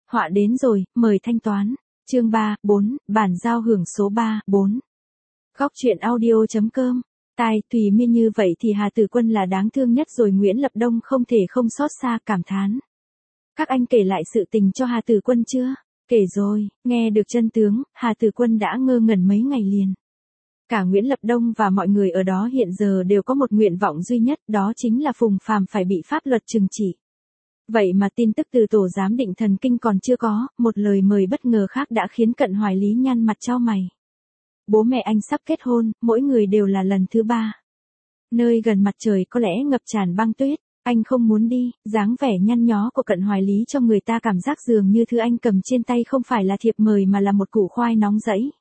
Họa đến rồi, mời thanh toán. Chương 3, 4, bản giao hưởng số 3, 4. Góc truyện audio.com. Tai, tùy miên như vậy thì Hà Tử Quân là đáng thương nhất rồi. Nguyễn Lập Đông không thể không xót xa cảm thán. Các anh kể lại sự tình cho Hà Tử Quân chưa? Kể rồi, nghe được chân tướng, Hà Tử Quân đã ngơ ngẩn mấy ngày liền. Cả Nguyễn Lập Đông và mọi người ở đó hiện giờ đều có một nguyện vọng duy nhất, đó chính là Phùng Phàm phải bị pháp luật trừng trị. Vậy mà tin tức từ tổ giám định thần kinh còn chưa có, một lời mời bất ngờ khác đã khiến Cận Hoài Lý nhăn mặt chau mày. Bố mẹ anh sắp kết hôn, mỗi người đều là lần thứ 3. Nơi gần mặt trời có lẽ ngập tràn băng tuyết, anh không muốn đi. Dáng vẻ nhăn nhó của Cận Hoài Lý cho người ta cảm giác dường như thứ anh cầm trên tay không phải là thiệp mời mà là một củ khoai nóng rẫy.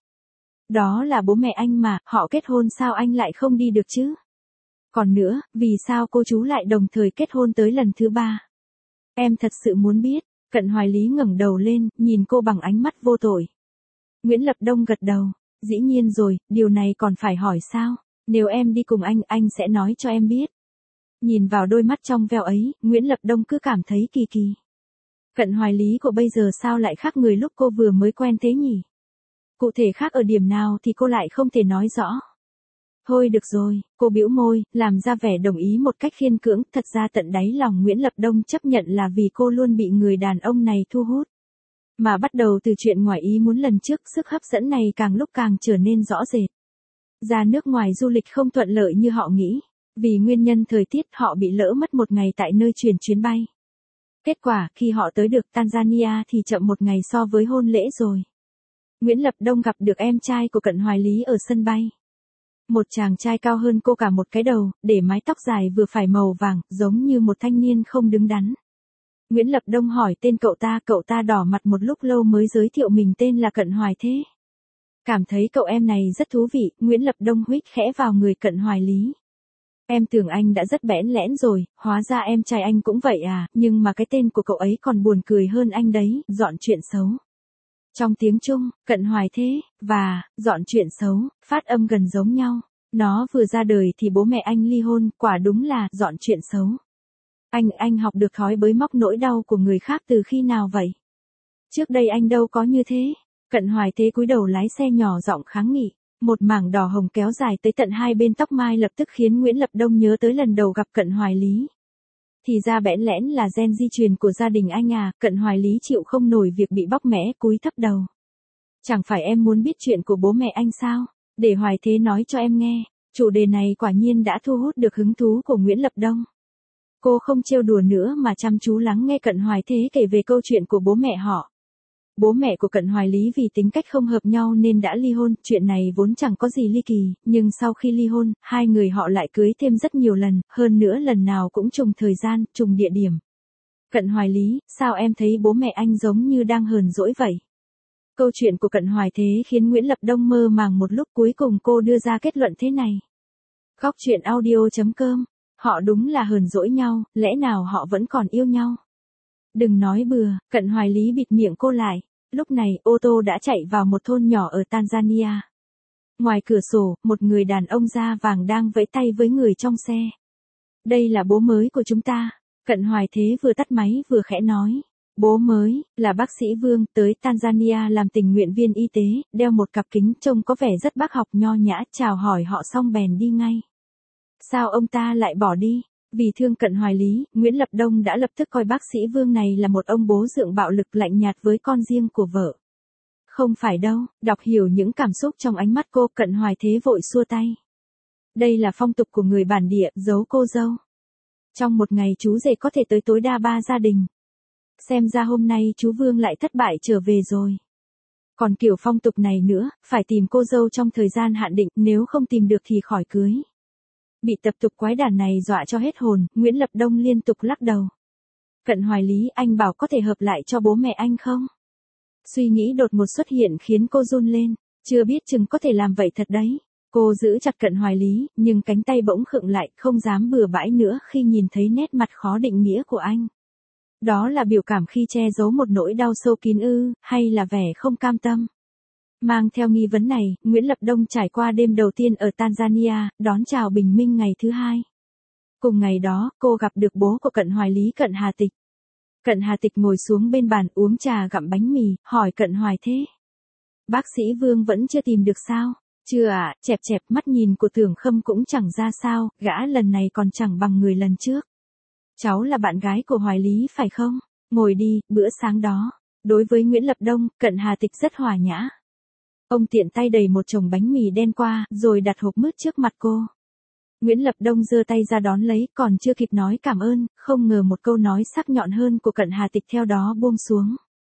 Đó là bố mẹ anh mà, họ kết hôn sao anh lại không đi được chứ? Còn nữa, vì sao cô chú lại đồng thời kết hôn tới lần thứ 3? Em thật sự muốn biết. Cận Hoài Lý ngẩng đầu lên, nhìn cô bằng ánh mắt vô tội. Nguyễn Lập Đông gật đầu. Dĩ nhiên rồi, điều này còn phải hỏi sao? Nếu em đi cùng anh sẽ nói cho em biết. Nhìn vào đôi mắt trong veo ấy, Nguyễn Lập Đông cứ cảm thấy kỳ kỳ. Cận Hoài Lý của bây giờ sao lại khác người lúc cô vừa mới quen thế nhỉ? Cụ thể khác ở điểm nào thì cô lại không thể nói rõ. Thôi được rồi, cô bĩu môi, làm ra vẻ đồng ý một cách khiên cưỡng. Thật ra tận đáy lòng Nguyễn Lập Đông chấp nhận là vì cô luôn bị người đàn ông này thu hút. Mà bắt đầu từ chuyện ngoài ý muốn lần trước, sức hấp dẫn này càng lúc càng trở nên rõ rệt. Ra nước ngoài du lịch không thuận lợi như họ nghĩ. Vì nguyên nhân thời tiết họ bị lỡ mất một ngày tại nơi chuyển chuyến bay. Kết quả khi họ tới được Tanzania thì chậm một ngày so với hôn lễ rồi. Nguyễn Lập Đông gặp được em trai của Cận Hoài Lý ở sân bay. Một chàng trai cao hơn cô cả một cái đầu, để mái tóc dài vừa phải màu vàng, giống như một thanh niên không đứng đắn. Nguyễn Lập Đông hỏi tên cậu ta đỏ mặt một lúc lâu mới giới thiệu mình tên là Cận Hoài Thế. Cảm thấy cậu em này rất thú vị, Nguyễn Lập Đông huých khẽ vào người Cận Hoài Lý. Em tưởng anh đã rất bẽn lẽn rồi, hóa ra em trai anh cũng vậy à, nhưng mà cái tên của cậu ấy còn buồn cười hơn anh đấy, dọn chuyện xấu. Trong tiếng Trung, Cận Hoài Thế và dọn chuyện xấu, phát âm gần giống nhau. Nó vừa ra đời thì bố mẹ anh ly hôn, quả đúng là dọn chuyện xấu. Anh học được thói bới móc nỗi đau của người khác từ khi nào vậy? Trước đây anh đâu có như thế. Cận Hoài Thế cúi đầu lái xe nhỏ giọng kháng nghị. Một mảng đỏ hồng kéo dài tới tận hai bên tóc mai lập tức khiến Nguyễn Lập Đông nhớ tới lần đầu gặp Cận Hoài Lý. Thì ra bẽn lẽn là gen di truyền của gia đình anh à. Cận Hoài Lý chịu không nổi việc bị bóc mẽ, cúi thấp đầu. Chẳng phải em muốn biết chuyện của bố mẹ anh sao? Để Hoài Thế nói cho em nghe. Chủ đề này quả nhiên đã thu hút được hứng thú của Nguyễn Lập Đông. Cô không trêu đùa nữa mà chăm chú lắng nghe Cận Hoài Thế kể về câu chuyện của bố mẹ họ. Bố mẹ của Cận Hoài Lý vì tính cách không hợp nhau nên đã ly hôn, chuyện này vốn chẳng có gì ly kỳ, nhưng sau khi ly hôn, hai người họ lại cưới thêm rất nhiều lần, hơn nữa lần nào cũng trùng thời gian, trùng địa điểm. Cận Hoài Lý, sao em thấy bố mẹ anh giống như đang hờn dỗi vậy? Câu chuyện của Cận Hoài Thế khiến Nguyễn Lập Đông mơ màng một lúc, cuối cùng cô đưa ra kết luận thế này. Góc truyện audio.com. Họ đúng là hờn dỗi nhau, lẽ nào họ vẫn còn yêu nhau? Đừng nói bừa, Cận Hoài Lý bịt miệng cô lại. Lúc này, ô tô đã chạy vào một thôn nhỏ ở Tanzania. Ngoài cửa sổ, một người đàn ông da vàng đang vẫy tay với người trong xe. Đây là bố mới của chúng ta. Cận Hoài Thế vừa tắt máy vừa khẽ nói. Bố mới, là bác sĩ Vương, tới Tanzania làm tình nguyện viên y tế, đeo một cặp kính trông có vẻ rất bác học nho nhã, chào hỏi họ xong bèn đi ngay. Sao ông ta lại bỏ đi? Vì thương Cận Hoài Lý, Nguyễn Lập Đông đã lập tức coi bác sĩ Vương này là một ông bố dượng bạo lực lạnh nhạt với con riêng của vợ. Không phải đâu, đọc hiểu những cảm xúc trong ánh mắt cô, Cận Hoài Thế vội xua tay. Đây là phong tục của người bản địa, giấu cô dâu. Trong một ngày chú rể có thể tới tối đa 3 gia đình. Xem ra hôm nay chú Vương lại thất bại trở về rồi. Còn kiểu phong tục này nữa, phải tìm cô dâu trong thời gian hạn định, nếu không tìm được thì khỏi cưới. Bị tập tục quái đản này dọa cho hết hồn, Nguyễn Lập Đông liên tục lắc đầu. Cận Hoài Lý, anh bảo có thể hợp lại cho bố mẹ anh không? Suy nghĩ đột ngột xuất hiện khiến cô run lên, chưa biết chừng có thể làm vậy thật đấy. Cô giữ chặt Cận Hoài Lý, nhưng cánh tay bỗng khựng lại, không dám bừa bãi nữa khi nhìn thấy nét mặt khó định nghĩa của anh. Đó là biểu cảm khi che giấu một nỗi đau sâu kín ư, hay là vẻ không cam tâm? Mang theo nghi vấn này, Nguyễn Lập Đông trải qua đêm đầu tiên ở Tanzania, đón chào bình minh ngày thứ hai. Cùng ngày đó, cô gặp được bố của Cận Hoài Lý, Cận Hà Tịch. Cận Hà Tịch ngồi xuống bên bàn uống trà gặm bánh mì, hỏi Cận Hoài thế. Bác sĩ Vương vẫn chưa tìm được sao? Chưa ạ, chẹp chẹp mắt nhìn của Tưởng Khâm cũng chẳng ra sao, gã lần này còn chẳng bằng người lần trước. Cháu là bạn gái của Hoài Lý phải không? Ngồi đi, bữa sáng đó. Đối với Nguyễn Lập Đông, Cận Hà Tịch rất hòa nhã. Ông tiện tay đẩy một chồng bánh mì đen qua, rồi đặt hộp mứt trước mặt cô. Nguyễn Lập Đông giơ tay ra đón lấy, còn chưa kịp nói cảm ơn, không ngờ một câu nói sắc nhọn hơn của Cận Hà Tịch theo đó buông xuống.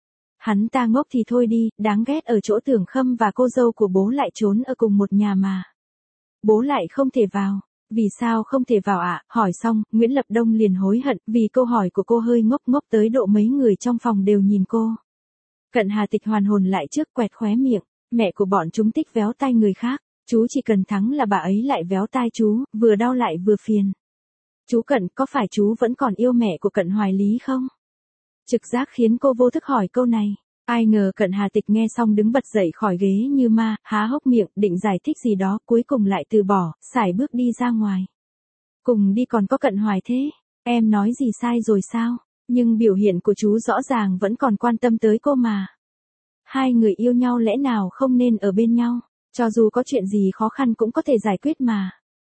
Hắn ta ngốc thì thôi đi, đáng ghét ở chỗ Tưởng Khâm và cô dâu của bố lại trốn ở cùng một nhà mà. Bố lại không thể vào. Vì sao không thể vào ạ? Hỏi xong, Nguyễn Lập Đông liền hối hận, vì câu hỏi của cô hơi ngốc ngốc tới độ mấy người trong phòng đều nhìn cô. Cận Hà Tịch hoàn hồn lại trước, quẹt khóe miệng. Mẹ của bọn chúng thích véo tai người khác. Chú chỉ cần thắng là bà ấy lại véo tai chú, vừa đau lại vừa phiền. Chú Cận, có phải chú vẫn còn yêu mẹ của Cận Hoài Lý không? Trực giác khiến cô vô thức hỏi câu này. Ai ngờ Cận Hà Tịch nghe xong đứng bật dậy khỏi ghế như ma, há hốc miệng, định giải thích gì đó, cuối cùng lại từ bỏ, sải bước đi ra ngoài. Cùng đi còn có Cận Hoài thế, em nói gì sai rồi sao? Nhưng biểu hiện của chú rõ ràng vẫn còn quan tâm tới cô mà. Hai người yêu nhau lẽ nào không nên ở bên nhau, cho dù có chuyện gì khó khăn cũng có thể giải quyết mà.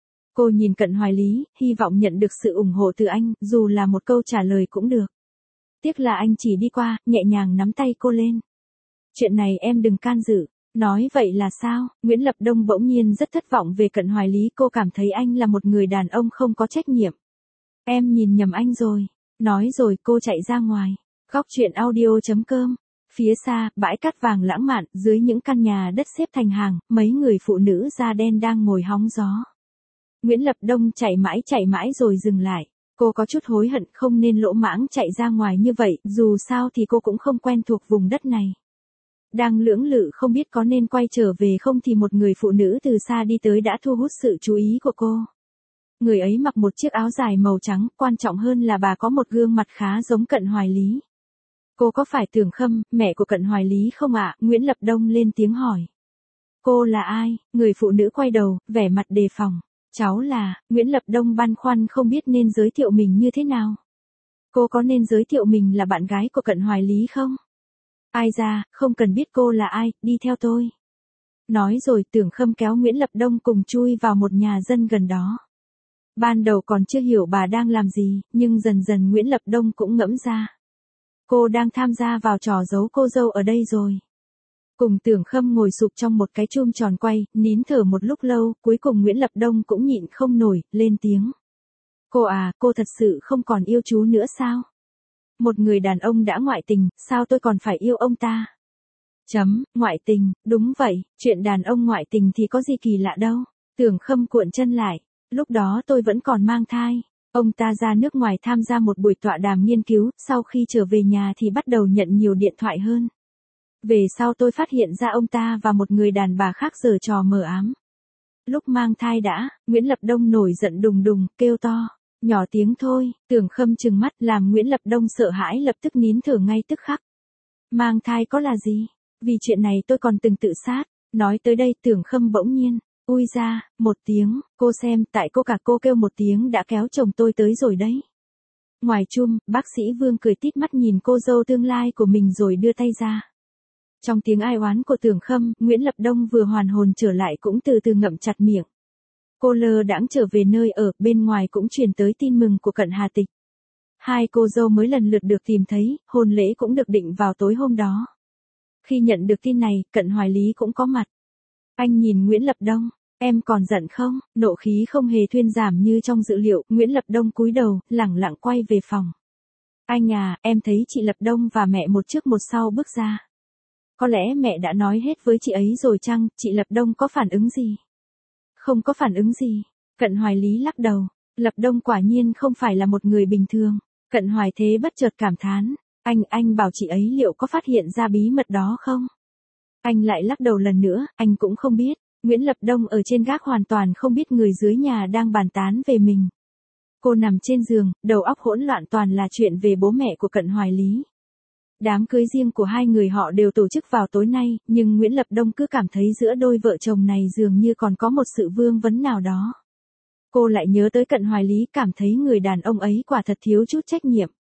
Cô nhìn Cận Hoài Lý, hy vọng nhận được sự ủng hộ từ anh, dù là một câu trả lời cũng được. Tiếc là anh chỉ đi qua, nhẹ nhàng nắm tay cô lên. Chuyện này em đừng can dự. Nói vậy là sao? Nguyễn Lập Đông bỗng nhiên rất thất vọng về Cận Hoài Lý, cô cảm thấy anh là một người đàn ông không có trách nhiệm. Em nhìn nhầm anh rồi. Nói rồi cô chạy ra ngoài. Góc truyện audio.com. Phía xa, bãi cát vàng lãng mạn, dưới những căn nhà đất xếp thành hàng, mấy người phụ nữ da đen đang ngồi hóng gió. Nguyễn Lập Đông chạy mãi rồi dừng lại. Cô có chút hối hận không nên lỗ mãng chạy ra ngoài như vậy, dù sao thì cô cũng không quen thuộc vùng đất này. Đang lưỡng lự không biết có nên quay trở về không thì một người phụ nữ từ xa đi tới đã thu hút sự chú ý của cô. Người ấy mặc một chiếc áo dài màu trắng, quan trọng hơn là bà có một gương mặt khá giống Cận Hoài Lý. Cô có phải Tưởng Khâm, mẹ của Cận Hoài Lý không ạ? Nguyễn Lập Đông lên tiếng hỏi. Cô là ai? Người phụ nữ quay đầu, vẻ mặt đề phòng. Cháu là, Nguyễn Lập Đông băn khoăn không biết nên giới thiệu mình như thế nào. Cô có nên giới thiệu mình là bạn gái của Cận Hoài Lý không? Ai ra, không cần biết cô là ai, đi theo tôi. Nói rồi Tưởng Khâm kéo Nguyễn Lập Đông cùng chui vào một nhà dân gần đó. Ban đầu còn chưa hiểu bà đang làm gì, nhưng dần dần Nguyễn Lập Đông cũng ngẫm ra. Cô đang tham gia vào trò giấu cô dâu ở đây rồi. Cùng Tưởng Khâm ngồi sụp trong một cái chum tròn quay, nín thở một lúc lâu, cuối cùng Nguyễn Lập Đông cũng nhịn không nổi, lên tiếng. Cô à, cô thật sự không còn yêu chú nữa sao? Một người đàn ông đã ngoại tình, sao tôi còn phải yêu ông ta? Ngoại tình, đúng vậy, chuyện đàn ông ngoại tình thì có gì kỳ lạ đâu. Tưởng Khâm cuộn chân lại, lúc đó tôi vẫn còn mang thai. Ông ta ra nước ngoài tham gia một buổi tọa đàm nghiên cứu, sau khi trở về nhà thì bắt đầu nhận nhiều điện thoại hơn. Về sau tôi phát hiện ra ông ta và một người đàn bà khác giở trò mờ ám. Lúc mang thai đã, Nguyễn Lập Đông nổi giận đùng đùng, kêu to. Nhỏ tiếng thôi, Tưởng Khâm trừng mắt làm Nguyễn Lập Đông sợ hãi lập tức nín thở ngay tức khắc. Mang thai có là gì? Vì chuyện này tôi còn từng tự sát. Nói tới đây Tưởng Khâm bỗng nhiên. Ui ra, một tiếng, cô xem, tại cô cả cô kêu một tiếng đã kéo chồng tôi tới rồi đấy. Ngoài chum, bác sĩ Vương cười tít mắt nhìn cô dâu tương lai của mình rồi đưa tay ra. Trong tiếng ai oán của Tưởng Khâm, Nguyễn Lập Đông vừa hoàn hồn trở lại cũng từ từ ngậm chặt miệng. Cô lơ đãng trở về nơi ở, bên ngoài cũng truyền tới tin mừng của Cận Hà Tịch. Hai cô dâu mới lần lượt được tìm thấy, hôn lễ cũng được định vào tối hôm đó. Khi nhận được tin này, Cận Hoài Lý cũng có mặt. Anh nhìn Nguyễn Lập Đông, em còn giận không? Nộ khí không hề thuyên giảm như trong dự liệu, Nguyễn Lập Đông cúi đầu, lẳng lặng quay về phòng. Anh à, em thấy chị Lập Đông và mẹ một trước một sau bước ra. Có lẽ mẹ đã nói hết với chị ấy rồi chăng, chị Lập Đông có phản ứng gì? Không có phản ứng gì. Cận Hoài Lý lắc đầu. Lập Đông quả nhiên không phải là một người bình thường. Cận Hoài Thế bất chợt cảm thán. Anh bảo chị ấy liệu có phát hiện ra bí mật đó không? Anh lại lắc đầu lần nữa, anh cũng không biết. Nguyễn Lập Đông ở trên gác hoàn toàn không biết người dưới nhà đang bàn tán về mình. Cô nằm trên giường, đầu óc hỗn loạn toàn là chuyện về bố mẹ của Cận Hoài Lý. Đám cưới riêng của hai người họ đều tổ chức vào tối nay, nhưng Nguyễn Lập Đông cứ cảm thấy giữa đôi vợ chồng này dường như còn có một sự vương vấn nào đó. Cô lại nhớ tới Cận Hoài Lý, cảm thấy người đàn ông ấy quả thật thiếu chút trách nhiệm.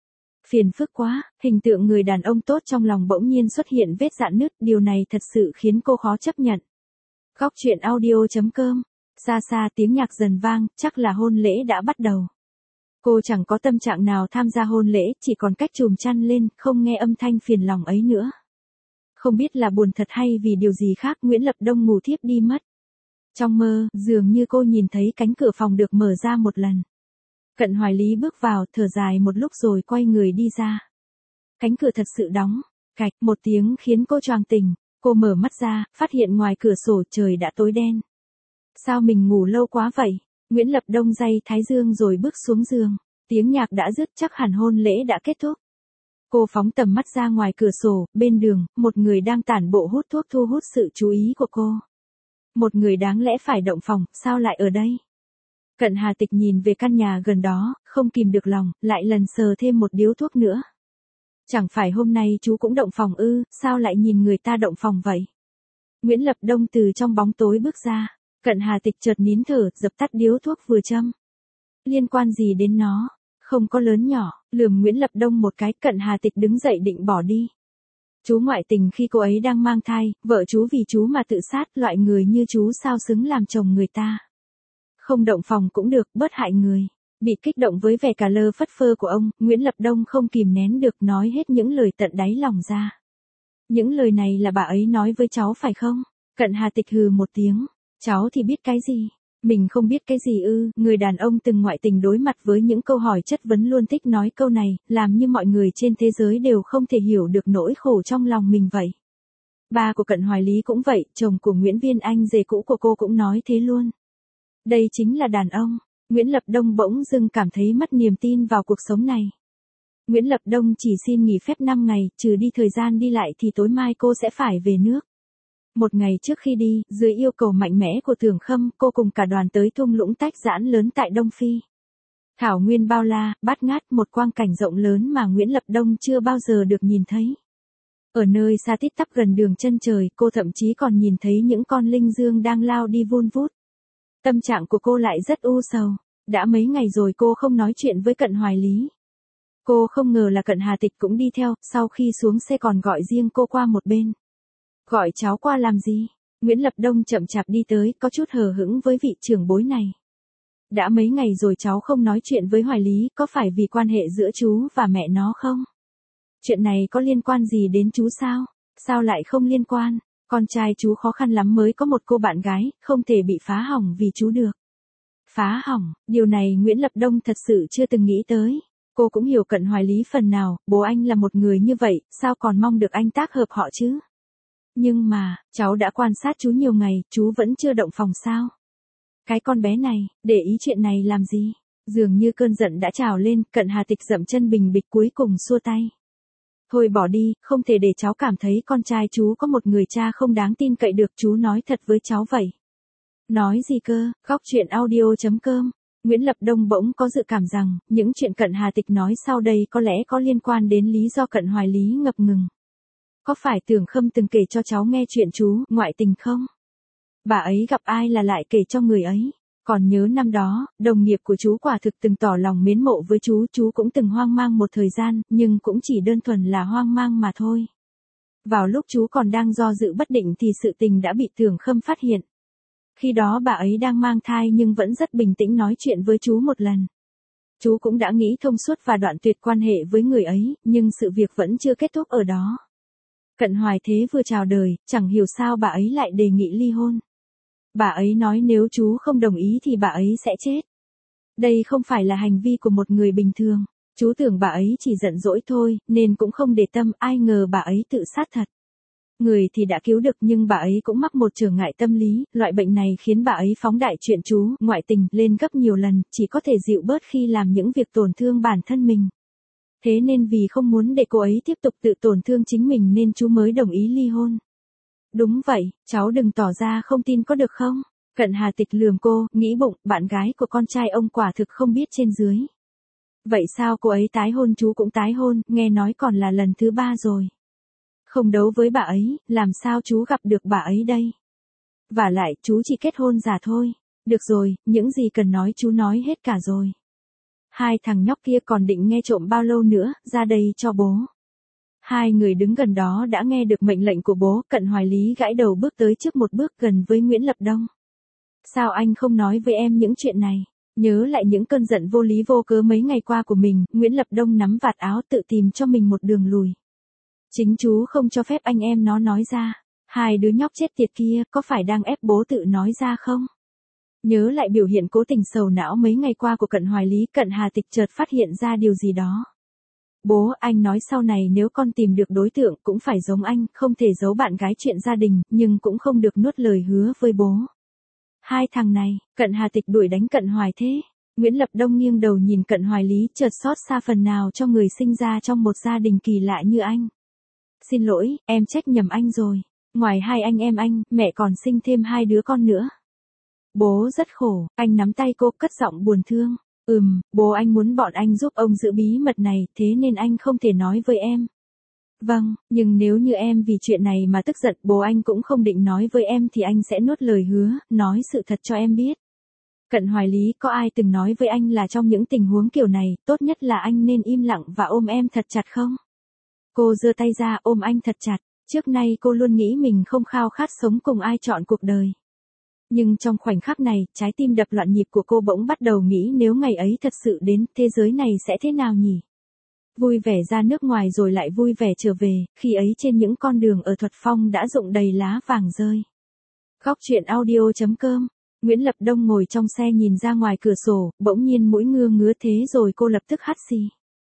Phiền phức quá, hình tượng người đàn ông tốt trong lòng bỗng nhiên xuất hiện vết rạn nứt, điều này thật sự khiến cô khó chấp nhận. Góc truyện audio.com. Xa xa tiếng nhạc dần vang, chắc là hôn lễ đã bắt đầu. Cô chẳng có tâm trạng nào tham gia hôn lễ, chỉ còn cách chùm chăn lên, không nghe âm thanh phiền lòng ấy nữa. Không biết là buồn thật hay vì điều gì khác, Nguyễn Lập Đông ngủ thiếp đi mất. Trong mơ, dường như cô nhìn thấy cánh cửa phòng được mở ra một lần. Cận Hoài Lý bước vào, thở dài một lúc rồi quay người đi ra. Cánh cửa thật sự đóng, cạch một tiếng khiến cô choàng tỉnh. Cô mở mắt ra, phát hiện ngoài cửa sổ trời đã tối đen. Sao mình ngủ lâu quá vậy? Nguyễn Lập Đông day thái dương rồi bước xuống giường. Tiếng nhạc đã dứt, chắc hẳn hôn lễ đã kết thúc. Cô phóng tầm mắt ra ngoài cửa sổ, bên đường, một người đang tản bộ hút thuốc thu hút sự chú ý của cô. Một người đáng lẽ phải động phòng, sao lại ở đây? Cận Hà Tịch nhìn về căn nhà gần đó, không kìm được lòng, lại lần sờ thêm một điếu thuốc nữa. Chẳng phải hôm nay chú cũng động phòng ư, sao lại nhìn người ta động phòng vậy? Nguyễn Lập Đông từ trong bóng tối bước ra, Cận Hà Tịch chợt nín thở, dập tắt điếu thuốc vừa châm. Liên quan gì đến nó? Không có lớn nhỏ, lườm Nguyễn Lập Đông một cái, Cận Hà Tịch đứng dậy định bỏ đi. Chú ngoại tình khi cô ấy đang mang thai, vợ chú vì chú mà tự sát, loại người như chú sao xứng làm chồng người ta. Không động phòng cũng được, bớt hại người. Bị kích động với vẻ cà lơ phất phơ của ông, Nguyễn Lập Đông không kìm nén được nói hết những lời tận đáy lòng ra. Những lời này là bà ấy nói với cháu phải không? Cận Hà Tịch hừ một tiếng. Cháu thì biết cái gì? Mình không biết cái gì ư? Người đàn ông từng ngoại tình đối mặt với những câu hỏi chất vấn luôn thích nói câu này, làm như mọi người trên thế giới đều không thể hiểu được nỗi khổ trong lòng mình vậy. Ba của Cận Hoài Lý cũng vậy, chồng của Nguyễn Viên Anh rể cũ của cô cũng nói thế luôn. Đây chính là đàn ông. Nguyễn Lập Đông bỗng dưng cảm thấy mất niềm tin vào cuộc sống này. Nguyễn Lập Đông chỉ xin nghỉ phép 5 ngày, trừ đi thời gian đi lại thì tối mai cô sẽ phải về nước. Một ngày trước khi đi, dưới yêu cầu mạnh mẽ của Tưởng Khâm, cô cùng cả đoàn tới thung lũng tách giãn lớn tại Đông Phi. Thảo nguyên bao la, bát ngát, một quang cảnh rộng lớn mà Nguyễn Lập Đông chưa bao giờ được nhìn thấy. Ở nơi xa tít tắp gần đường chân trời, cô thậm chí còn nhìn thấy những con linh dương đang lao đi vun vút. Tâm trạng của cô lại rất u sầu. Đã mấy ngày rồi cô không nói chuyện với Cận Hoài Lý. Cô không ngờ là Cận Hà Tịch cũng đi theo, sau khi xuống xe còn gọi riêng cô qua một bên. Gọi cháu qua làm gì? Nguyễn Lập Đông chậm chạp đi tới, có chút hờ hững với vị trưởng bối này. Đã mấy ngày rồi cháu không nói chuyện với Hoài Lý, có phải vì quan hệ giữa chú và mẹ nó không? Chuyện này có liên quan gì đến chú sao? Sao lại không liên quan? Con trai chú khó khăn lắm mới có một cô bạn gái, không thể bị phá hỏng vì chú được. Phá hỏng, điều này Nguyễn Lập Đông thật sự chưa từng nghĩ tới. Cô cũng hiểu Cận Hoài Lý phần nào, bố anh là một người như vậy, sao còn mong được anh tác hợp họ chứ? Nhưng mà, cháu đã quan sát chú nhiều ngày, chú vẫn chưa động phòng sao? Cái con bé này, để ý chuyện này làm gì? Dường như cơn giận đã trào lên, Cận Hà Tịch dậm chân bình bịch cuối cùng xua tay. Thôi bỏ đi, không thể để cháu cảm thấy con trai chú có một người cha không đáng tin cậy được, chú nói thật với cháu vậy. Nói gì cơ? Góc truyện audio.com. Nguyễn Lập Đông bỗng có dự cảm rằng, những chuyện Cận Hà Tịch nói sau đây có lẽ có liên quan đến lý do Cận Hoài Lý ngập ngừng. Có phải Tưởng Khâm từng kể cho cháu nghe chuyện chú ngoại tình không? Bà ấy gặp ai là lại kể cho người ấy. Còn nhớ năm đó, đồng nghiệp của chú quả thực từng tỏ lòng mến mộ với chú cũng từng hoang mang một thời gian, nhưng cũng chỉ đơn thuần là hoang mang mà thôi. Vào lúc chú còn đang do dự bất định thì sự tình đã bị Tưởng Khâm phát hiện. Khi đó bà ấy đang mang thai nhưng vẫn rất bình tĩnh nói chuyện với chú một lần. Chú cũng đã nghĩ thông suốt và đoạn tuyệt quan hệ với người ấy, nhưng sự việc vẫn chưa kết thúc ở đó. Cận Hoài Thế vừa chào đời, chẳng hiểu sao bà ấy lại đề nghị ly hôn. Bà ấy nói nếu chú không đồng ý thì bà ấy sẽ chết. Đây không phải là hành vi của một người bình thường. Chú tưởng bà ấy chỉ giận dỗi thôi, nên cũng không để tâm, ai ngờ bà ấy tự sát thật. Người thì đã cứu được nhưng bà ấy cũng mắc một trở ngại tâm lý, loại bệnh này khiến bà ấy phóng đại chuyện chú ngoại tình lên gấp nhiều lần, chỉ có thể dịu bớt khi làm những việc tổn thương bản thân mình. Thế nên vì không muốn để cô ấy tiếp tục tự tổn thương chính mình nên chú mới đồng ý ly hôn. Đúng vậy, cháu đừng tỏ ra không tin có được không? Cận Hà Tịch lườm cô, nghĩ bụng, bạn gái của con trai ông quả thực không biết trên dưới. Vậy sao cô ấy tái hôn chú cũng tái hôn, nghe nói còn là lần thứ 3 rồi. Không đấu với bà ấy, làm sao chú gặp được bà ấy đây? Và lại, chú chỉ kết hôn giả thôi. Được rồi, những gì cần nói chú nói hết cả rồi. Hai thằng nhóc kia còn định nghe trộm bao lâu nữa, ra đây cho bố. Hai người đứng gần đó đã nghe được mệnh lệnh của bố, Cận Hoài Lý gãi đầu bước tới trước một bước gần với Nguyễn Lập Đông. Sao anh không nói với em những chuyện này? Nhớ lại những cơn giận vô lý vô cớ mấy ngày qua của mình, Nguyễn Lập Đông nắm vạt áo tự tìm cho mình một đường lùi. Chính chú không cho phép anh em nó nói ra. Hai đứa nhóc chết tiệt kia có phải đang ép bố tự nói ra không? Nhớ lại biểu hiện cố tình sầu não mấy ngày qua của Cận Hoài Lý, Cận Hà Tịch chợt phát hiện ra điều gì đó. Bố, anh nói sau này nếu con tìm được đối tượng cũng phải giống anh, không thể giấu bạn gái chuyện gia đình, nhưng cũng không được nuốt lời hứa với bố. Hai thằng này, Cận Hà Tịch đuổi đánh Cận Hoài thế. Nguyễn Lập Đông nghiêng đầu nhìn Cận Hoài Lý, chợt xót xa phần nào cho người sinh ra trong một gia đình kỳ lạ như anh. Xin lỗi, em trách nhầm anh rồi. Ngoài hai anh em anh, mẹ còn sinh thêm hai đứa con nữa. Bố rất khổ, anh nắm tay cô cất giọng buồn thương. Bố anh muốn bọn anh giúp ông giữ bí mật này, thế nên anh không thể nói với em. Vâng, nhưng nếu như em vì chuyện này mà tức giận, bố anh cũng không định nói với em thì anh sẽ nuốt lời hứa, nói sự thật cho em biết. Cận Hoài Lý, có ai từng nói với anh là trong những tình huống kiểu này, tốt nhất là anh nên im lặng và ôm em thật chặt không? Cô giơ tay ra ôm anh thật chặt, trước nay cô luôn nghĩ mình không khao khát sống cùng ai trọn cuộc đời. Nhưng trong khoảnh khắc này, trái tim đập loạn nhịp của cô bỗng bắt đầu nghĩ nếu ngày ấy thật sự đến, thế giới này sẽ thế nào nhỉ? Vui vẻ ra nước ngoài rồi lại vui vẻ trở về, khi ấy trên những con đường ở Thuật Phong đã rụng đầy lá vàng rơi. Góc truyện audio.com. Nguyễn Lập Đông ngồi trong xe nhìn ra ngoài cửa sổ, bỗng nhiên mũi ngứa thế rồi cô lập tức hắt xì.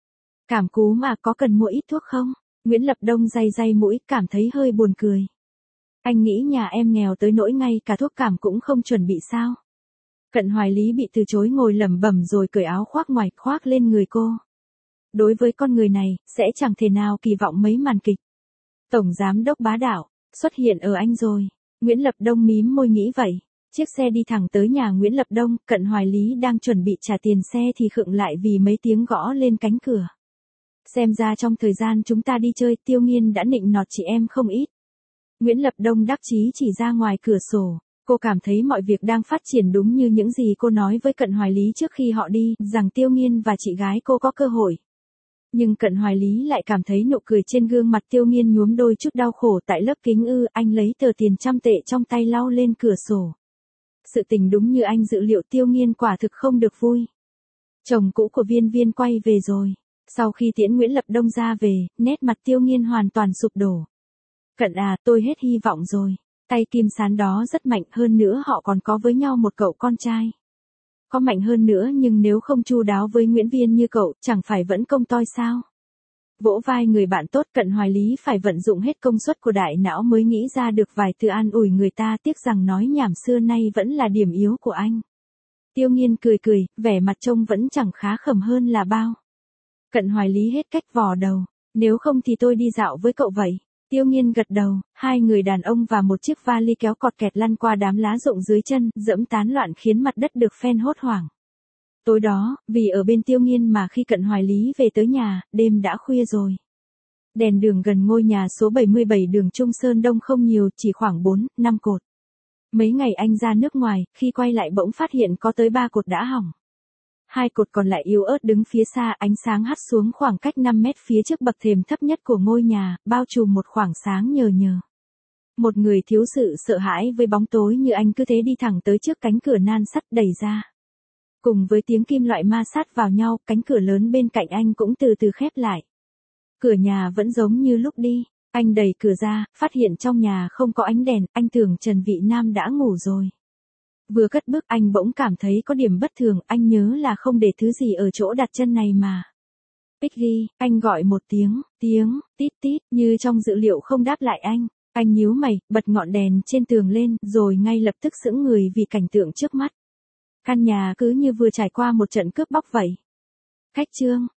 Cảm cúm mà có cần mua ít thuốc không? Nguyễn Lập Đông day mũi, cảm thấy hơi buồn cười. Anh nghĩ nhà em nghèo tới nỗi ngay cả thuốc cảm cũng không chuẩn bị sao? Cận Hoài Lý bị từ chối ngồi lẩm bẩm rồi cởi áo khoác ngoài khoác lên người cô. Đối với con người này, sẽ chẳng thể nào kỳ vọng mấy màn kịch. Tổng giám đốc bá đạo, xuất hiện ở anh rồi. Nguyễn Lập Đông mím môi nghĩ vậy. Chiếc xe đi thẳng tới nhà Nguyễn Lập Đông, Cận Hoài Lý đang chuẩn bị trả tiền xe thì khựng lại vì mấy tiếng gõ lên cánh cửa. Xem ra trong thời gian chúng ta đi chơi, Tiêu Nghiên đã nịnh nọt chị em không ít. Nguyễn Lập Đông đắc chí chỉ ra ngoài cửa sổ. Cô cảm thấy mọi việc đang phát triển đúng như những gì cô nói với Cận Hoài Lý trước khi họ đi, rằng Tiêu Nghiên và chị gái cô có cơ hội. Nhưng Cận Hoài Lý lại cảm thấy nụ cười trên gương mặt Tiêu Nghiên nhuốm đôi chút đau khổ tại lớp kính anh lấy tờ tiền 100 tệ trong tay lau lên cửa sổ. Sự tình đúng như anh dự liệu, Tiêu Nghiên quả thực không được vui. Chồng cũ của Viên Viên quay về rồi. Sau khi tiễn Nguyễn Lập Đông ra về, nét mặt Tiêu Nghiên hoàn toàn sụp đổ. Cận à, tôi hết hy vọng rồi. Tay Kim Sán đó rất mạnh, hơn nữa họ còn có với nhau một cậu con trai. Có mạnh hơn nữa nhưng nếu không chu đáo với Nguyễn Viên như cậu, chẳng phải vẫn công toi sao? Vỗ vai người bạn tốt, Cận Hoài Lý phải vận dụng hết công suất của đại não mới nghĩ ra được vài từ an ủi người ta, tiếc rằng nói nhảm xưa nay vẫn là điểm yếu của anh. Tiêu Nghiên cười, vẻ mặt trông vẫn chẳng khá khẩm hơn là bao. Cận Hoài Lý hết cách vò đầu, nếu không thì tôi đi dạo với cậu vậy. Tiêu Nghiên gật đầu, hai người đàn ông và một chiếc vali kéo cọt kẹt lăn qua đám lá rụng dưới chân, dẫm tán loạn khiến mặt đất được phen hốt hoảng. Tối đó, vì ở bên Tiêu Nghiên mà khi Cận Hoài Lý về tới nhà, đêm đã khuya rồi. Đèn đường gần ngôi nhà số 77 đường Trung Sơn Đông không nhiều, chỉ khoảng 4-5 cột. Mấy ngày anh ra nước ngoài, khi quay lại bỗng phát hiện có tới 3 cột đã hỏng. 2 cột còn lại yếu ớt đứng phía xa, ánh sáng hắt xuống khoảng cách 5 mét phía trước bậc thềm thấp nhất của ngôi nhà, bao trùm một khoảng sáng nhờ nhờ. Một người thiếu sự sợ hãi với bóng tối như anh cứ thế đi thẳng tới trước cánh cửa nan sắt đẩy ra. Cùng với tiếng kim loại ma sát vào nhau, cánh cửa lớn bên cạnh anh cũng từ từ khép lại. Cửa nhà vẫn giống như lúc đi, anh đẩy cửa ra, phát hiện trong nhà không có ánh đèn, anh tưởng Trần Vị Nam đã ngủ rồi. Vừa cất bước anh bỗng cảm thấy có điểm bất thường, anh nhớ là không để thứ gì ở chỗ đặt chân này mà. Piggy, anh gọi một tiếng, tít tít, như trong dữ liệu không đáp lại anh nhíu mày, bật ngọn đèn trên tường lên, rồi ngay lập tức sững người vì cảnh tượng trước mắt. Căn nhà cứ như vừa trải qua một trận cướp bóc vậy. Khách trương,